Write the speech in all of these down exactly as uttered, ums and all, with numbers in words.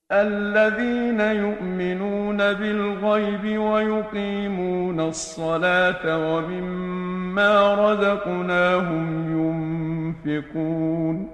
الذين يؤمنون بالغيب ويقيمون الصلاة ومما رزقناهم ينفقون.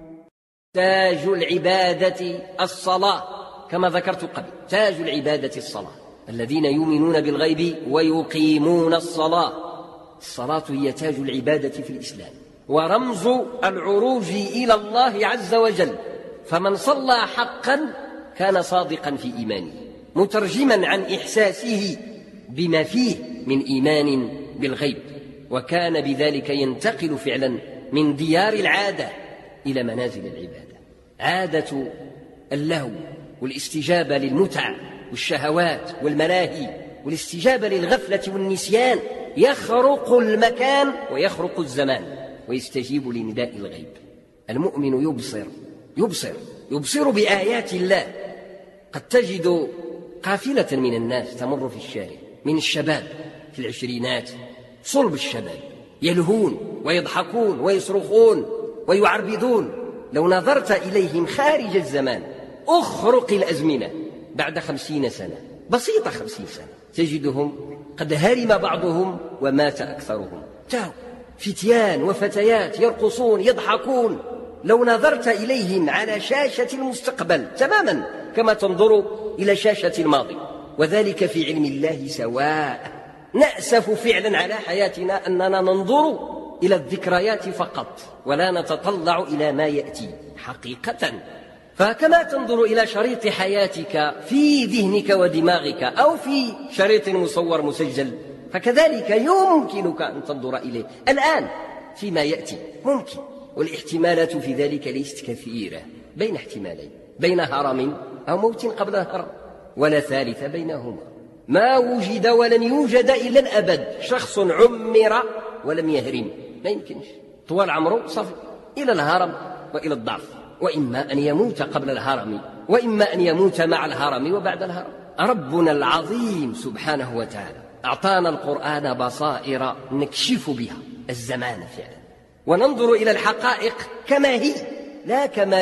تاج العبادة الصلاة كما ذكرت قبل، تاج العبادة الصلاة. الذين يؤمنون بالغيب ويقيمون الصلاة. الصلاة هي تاج العبادة في الإسلام ورمز العروج إلى الله عز وجل، فمن صلى حقا كان صادقا في إيمانه، مترجما عن إحساسه بما فيه من إيمان بالغيب، وكان بذلك ينتقل فعلا من ديار العادة إلى منازل العبادة. عادة اللهو والاستجابة للمتع والشهوات والملاهي والاستجابة للغفلة والنسيان يخرق المكان ويخرق الزمان ويستجيب لنداء الغيب. المؤمن يبصر يبصر يبصر بآيات الله. قد تجد قافلة من الناس تمر في الشارع، من الشباب في العشرينات، صلب الشباب، يلهون ويضحكون ويصرخون ويعربدون. لو نظرت إليهم خارج الزمان أخرق الأزمنة بعد خمسين سنة، بسيطة خمسين سنة، تجدهم قد هرم بعضهم ومات أكثرهم. تاو فتيان وفتيات يرقصون يضحكون. لو نظرت إليهم على شاشة المستقبل تماما كما تنظر إلى شاشة الماضي، وذلك في علم الله سواء. نأسف فعلا على حياتنا أننا ننظر إلى الذكريات فقط ولا نتطلع إلى ما يأتي حقيقة. فكما تنظر إلى شريط حياتك في ذهنك ودماغك أو في شريط مصور مسجل، فكذلك يمكنك أن تنظر إليه الآن فيما يأتي، ممكن. والاحتمالات في ذلك ليست كثيرة، بين احتمالين، بين هرم أو موت قبل الهرم، ولا ثالث بينهما. ما وجد ولن يوجد إلى الأبد شخص عمر ولم يهرم، ما يمكنش. طوال عمره صافي إلى الهرم وإلى الضعف، وإما أن يموت قبل الهرم وإما أن يموت مع الهرم وبعد الهرم. ربنا العظيم سبحانه وتعالى أعطانا القرآن بصائر نكشف بها الزمان فعلا، وننظر إلى الحقائق كما هي لا كما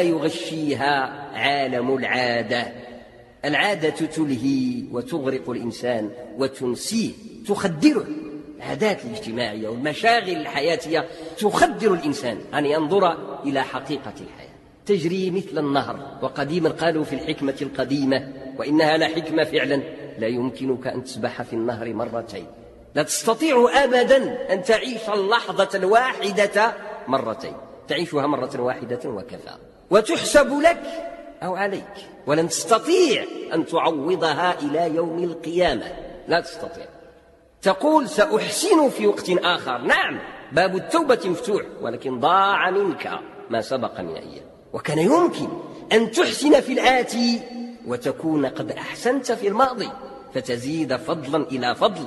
يغشيها عالم العادة. العادة تلهي وتغرق الإنسان وتنسيه، تخدره. العادات الاجتماعية والمشاغل الحياتية تخدر الإنسان أن ينظر إلى حقيقة الحياة. تجري مثل النهر، وقديما قالوا في الحكمة القديمة وإنها لحكمة فعلا: لا يمكنك أن تسبح في النهر مرتين، لا تستطيع أبدا أن تعيش اللحظة الواحدة مرتين، تعيشها مرة واحدة وكفى، وتحسب لك أو عليك، ولن تستطيع أن تعوضها إلى يوم القيامة، لا تستطيع. تقول سأحسن في وقت آخر، نعم باب التوبة مفتوح، ولكن ضاع منك ما سبق من أيام. وكان يمكن أن تحسن في الآتي وتكون قد أحسنت في الماضي فتزيد فضلا إلى فضل.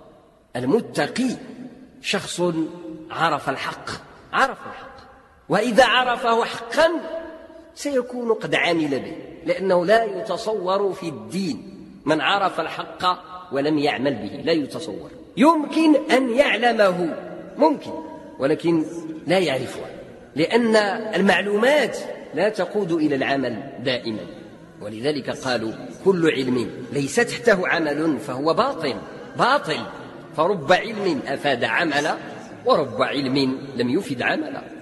المتقي شخص عرف الحق، عرف الحق، وإذا عرفه حقا سيكون قد عمل به، لأنه لا يتصور في الدين من عرف الحق ولم يعمل به، لا يتصور. يمكن أن يعلمه، ممكن، ولكن لا يعرفه، لأن المعلومات لا تقود إلى العمل دائما. ولذلك قالوا كل علم ليس تحته عمل فهو باطل. باطل، فرب علم أفاد عملا ورب علم لم يفد عملا.